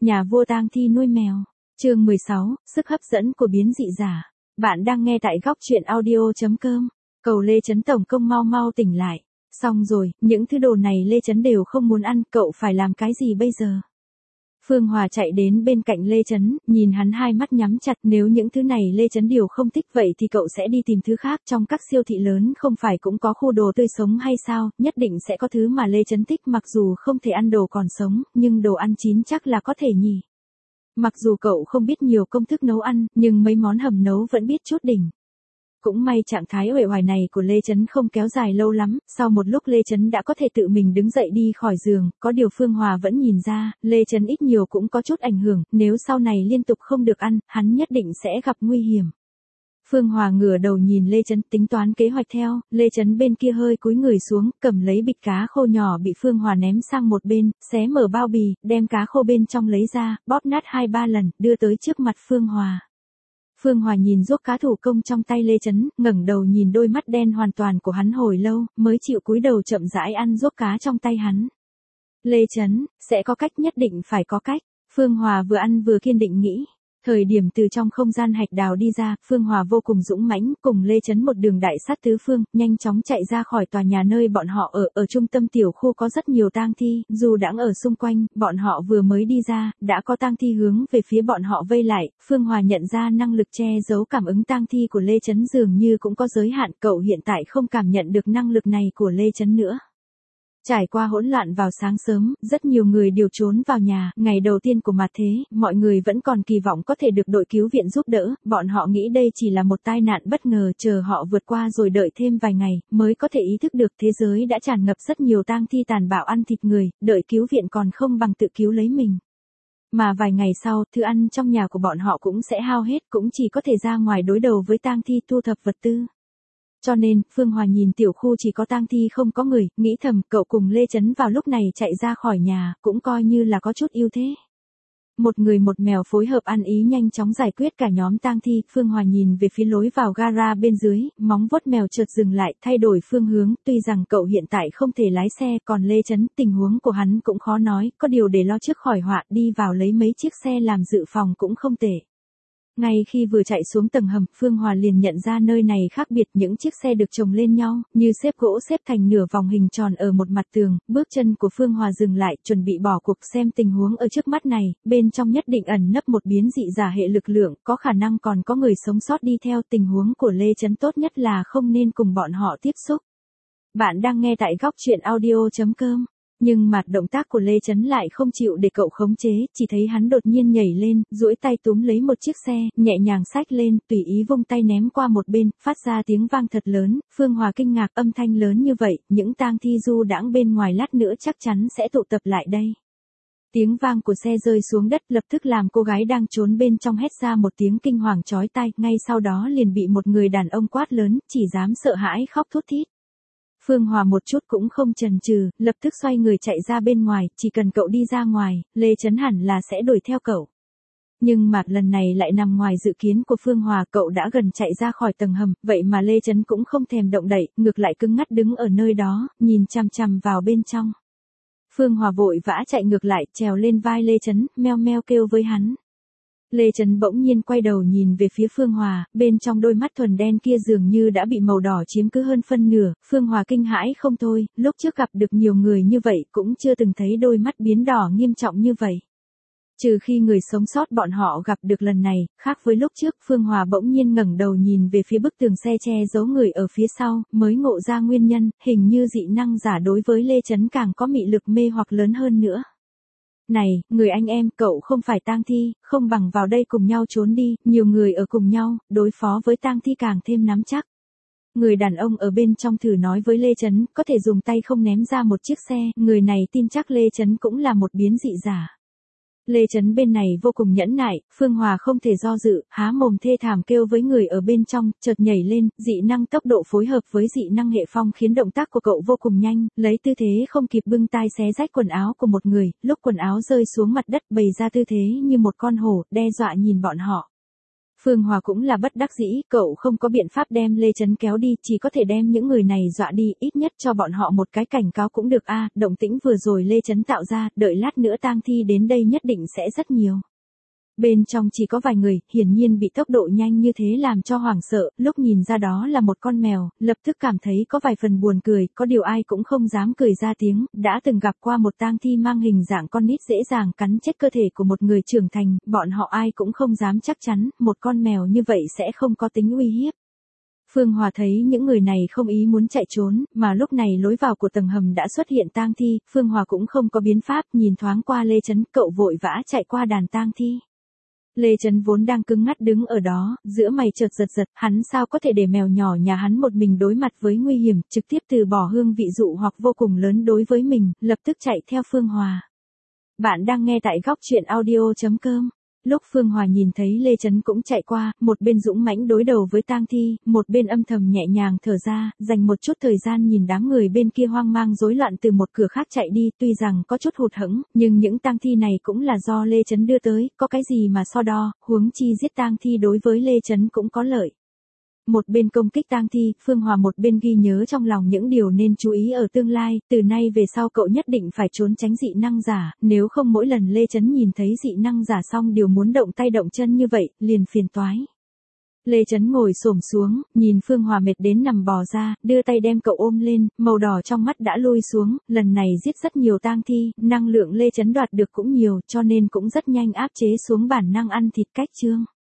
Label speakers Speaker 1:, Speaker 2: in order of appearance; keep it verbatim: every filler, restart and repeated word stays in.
Speaker 1: Nhà vua tang thi nuôi mèo. Chương mười sáu, sức hấp dẫn của biến dị giả. Bạn đang nghe tại góc truyện audio.com. Cầu Lê Chấn tổng công mau mau tỉnh lại. Xong rồi, những thứ đồ này Lê Chấn đều không muốn ăn, cậu phải làm cái gì bây giờ? Phương Hòa chạy đến bên cạnh Lê Chấn, nhìn hắn hai mắt nhắm chặt, nếu những thứ này Lê Chấn đều không thích vậy thì cậu sẽ đi tìm thứ khác, trong các siêu thị lớn không phải cũng có khu đồ tươi sống hay sao, nhất định sẽ có thứ mà Lê Chấn thích, mặc dù không thể ăn đồ còn sống, nhưng đồ ăn chín chắc là có thể nhỉ. Mặc dù cậu không biết nhiều công thức nấu ăn, nhưng mấy món hầm nấu vẫn biết chút đỉnh. Cũng may trạng thái uể oải này của Lê Chấn không kéo dài lâu lắm, sau một lúc Lê Chấn đã có thể tự mình đứng dậy đi khỏi giường, có điều Phương Hòa vẫn nhìn ra, Lê Chấn ít nhiều cũng có chút ảnh hưởng, nếu sau này liên tục không được ăn, hắn nhất định sẽ gặp nguy hiểm. Phương Hòa ngửa đầu nhìn Lê Chấn tính toán kế hoạch theo, Lê Chấn bên kia hơi cúi người xuống, cầm lấy bịch cá khô nhỏ bị Phương Hòa ném sang một bên, xé mở bao bì, đem cá khô bên trong lấy ra, bóp nát hai ba lần, đưa tới trước mặt Phương Hòa. Phương Hòa nhìn ruốc cá thủ công trong tay Lê Chấn, ngẩng đầu nhìn đôi mắt đen hoàn toàn của hắn hồi lâu, mới chịu cúi đầu chậm rãi ăn ruốc cá trong tay hắn. Lê Chấn, sẽ có cách, nhất định phải có cách. Phương Hòa vừa ăn vừa kiên định nghĩ. Thời điểm từ trong không gian hạch đào đi ra, Phương Hòa vô cùng dũng mãnh, cùng Lê Chấn một đường đại sát tứ phương, nhanh chóng chạy ra khỏi tòa nhà nơi bọn họ ở, ở trung tâm tiểu khu có rất nhiều tang thi, dù đãng ở xung quanh, bọn họ vừa mới đi ra, đã có tang thi hướng về phía bọn họ vây lại, Phương Hòa nhận ra năng lực che giấu cảm ứng tang thi của Lê Chấn dường như cũng có giới hạn, cậu hiện tại không cảm nhận được năng lực này của Lê Chấn nữa. Trải qua hỗn loạn vào sáng sớm, rất nhiều người đều trốn vào nhà, ngày đầu tiên của mặt thế, mọi người vẫn còn kỳ vọng có thể được đội cứu viện giúp đỡ, bọn họ nghĩ đây chỉ là một tai nạn bất ngờ, chờ họ vượt qua rồi đợi thêm vài ngày, mới có thể ý thức được thế giới đã tràn ngập rất nhiều tang thi tàn bạo ăn thịt người, đợi cứu viện còn không bằng tự cứu lấy mình. Mà vài ngày sau, thức ăn trong nhà của bọn họ cũng sẽ hao hết, cũng chỉ có thể ra ngoài đối đầu với tang thi thu thập vật tư. Cho nên, Phương Hòa nhìn tiểu khu chỉ có tang thi không có người, nghĩ thầm, cậu cùng Lê Chấn vào lúc này chạy ra khỏi nhà, cũng coi như là có chút ưu thế. Một người một mèo phối hợp ăn ý nhanh chóng giải quyết cả nhóm tang thi, Phương Hòa nhìn về phía lối vào gara bên dưới, móng vuốt mèo chợt dừng lại, thay đổi phương hướng, tuy rằng cậu hiện tại không thể lái xe, còn Lê Chấn, tình huống của hắn cũng khó nói, có điều để lo trước khỏi họa, đi vào lấy mấy chiếc xe làm dự phòng cũng không tệ. Ngay khi vừa chạy xuống tầng hầm, Phương Hòa liền nhận ra nơi này khác biệt, những chiếc xe được chồng lên nhau, như xếp gỗ xếp thành nửa vòng hình tròn ở một mặt tường, bước chân của Phương Hòa dừng lại, chuẩn bị bỏ cuộc xem tình huống ở trước mắt này, bên trong nhất định ẩn nấp một biến dị giả hệ lực lượng, có khả năng còn có người sống sót đi theo, tình huống của Lê Chấn tốt nhất là không nên cùng bọn họ tiếp xúc. Bạn đang nghe tại góc truyện audio.com. Nhưng mà động tác của Lê Chấn lại không chịu để cậu khống chế, chỉ thấy hắn đột nhiên nhảy lên, duỗi tay túm lấy một chiếc xe, nhẹ nhàng xách lên, tùy ý vung tay ném qua một bên, phát ra tiếng vang thật lớn, Phương Hòa kinh ngạc, âm thanh lớn như vậy, những tang thi du đãng bên ngoài lát nữa chắc chắn sẽ tụ tập lại đây. Tiếng vang của xe rơi xuống đất lập tức làm cô gái đang trốn bên trong hét ra một tiếng kinh hoàng chói tai, ngay sau đó liền bị một người đàn ông quát lớn, chỉ dám sợ hãi khóc thút thít. Phương Hòa một chút cũng không chần chừ, lập tức xoay người chạy ra bên ngoài, chỉ cần cậu đi ra ngoài, Lê Chấn hẳn là sẽ đuổi theo cậu. Nhưng mà lần này lại nằm ngoài dự kiến của Phương Hòa, cậu đã gần chạy ra khỏi tầng hầm, vậy mà Lê Chấn cũng không thèm động đậy, ngược lại cứng ngắt đứng ở nơi đó, nhìn chằm chằm vào bên trong. Phương Hòa vội vã chạy ngược lại, trèo lên vai Lê Chấn, meo meo kêu với hắn. Lê Chấn bỗng nhiên quay đầu nhìn về phía Phương Hòa, bên trong đôi mắt thuần đen kia dường như đã bị màu đỏ chiếm cứ hơn phân nửa, Phương Hòa kinh hãi không thôi, lúc trước gặp được nhiều người như vậy cũng chưa từng thấy đôi mắt biến đỏ nghiêm trọng như vậy. Trừ khi người sống sót bọn họ gặp được lần này, khác với lúc trước, Phương Hòa bỗng nhiên ngẩng đầu nhìn về phía bức tường xe che giấu người ở phía sau, mới ngộ ra nguyên nhân, hình như dị năng giả đối với Lê Chấn càng có mị lực mê hoặc lớn hơn nữa. Này, người anh em, cậu không phải tang thi, không bằng vào đây cùng nhau trốn đi, nhiều người ở cùng nhau, đối phó với tang thi càng thêm nắm chắc. Người đàn ông ở bên trong thử nói với Lê Chấn, có thể dùng tay không ném ra một chiếc xe, người này tin chắc Lê Chấn cũng là một biến dị giả. Lê Chấn bên này vô cùng nhẫn nại, Phương Hòa không thể do dự, há mồm thê thảm kêu với người ở bên trong, chợt nhảy lên, dị năng tốc độ phối hợp với dị năng hệ phong khiến động tác của cậu vô cùng nhanh, lấy tư thế không kịp bưng tay xé rách quần áo của một người, lúc quần áo rơi xuống mặt đất bày ra tư thế như một con hổ, đe dọa nhìn bọn họ. Phương Hòa cũng là bất đắc dĩ, cậu không có biện pháp đem Lê Chấn kéo đi, chỉ có thể đem những người này dọa đi, ít nhất cho bọn họ một cái cảnh cáo cũng được a. Động tĩnh vừa rồi Lê Chấn tạo ra, đợi lát nữa tang thi đến đây nhất định sẽ rất nhiều. Bên trong chỉ có vài người, hiển nhiên bị tốc độ nhanh như thế làm cho hoảng sợ, lúc nhìn ra đó là một con mèo, lập tức cảm thấy có vài phần buồn cười, có điều ai cũng không dám cười ra tiếng, đã từng gặp qua một tang thi mang hình dạng con nít dễ dàng cắn chết cơ thể của một người trưởng thành, bọn họ ai cũng không dám chắc chắn, một con mèo như vậy sẽ không có tính uy hiếp. Phương Hòa thấy những người này không ý muốn chạy trốn, mà lúc này lối vào của tầng hầm đã xuất hiện tang thi, Phương Hòa cũng không có biến pháp, nhìn thoáng qua Lê Chấn, cậu vội vã chạy qua đàn tang thi. Lê Chấn vốn đang cứng ngắt đứng ở đó, giữa mày chợt giật giật, hắn sao có thể để mèo nhỏ nhà hắn một mình đối mặt với nguy hiểm, trực tiếp từ bỏ hương vị dụ hoặc vô cùng lớn đối với mình, lập tức chạy theo Phương Hòa. Bạn đang nghe tại góc truyện audio chấm com. Lúc Phương Hòa nhìn thấy Lê Chấn cũng chạy qua, một bên dũng mãnh đối đầu với tang thi, một bên âm thầm nhẹ nhàng thở ra, dành một chút thời gian nhìn đám người bên kia hoang mang rối loạn từ một cửa khác chạy đi, tuy rằng có chút hụt hẫng, nhưng những tang thi này cũng là do Lê Chấn đưa tới, có cái gì mà so đo, huống chi giết tang thi đối với Lê Chấn cũng có lợi. Một bên công kích tang thi, Phương Hòa một bên ghi nhớ trong lòng những điều nên chú ý ở tương lai, từ nay về sau cậu nhất định phải trốn tránh dị năng giả, nếu không mỗi lần Lê Chấn nhìn thấy dị năng giả xong điều muốn động tay động chân như vậy, liền phiền toái. Lê Chấn ngồi xổm xuống, nhìn Phương Hòa mệt đến nằm bò ra, đưa tay đem cậu ôm lên, màu đỏ trong mắt đã lui xuống, lần này giết rất nhiều tang thi, năng lượng Lê Chấn đoạt được cũng nhiều, cho nên cũng rất nhanh áp chế xuống bản năng ăn thịt cách chương.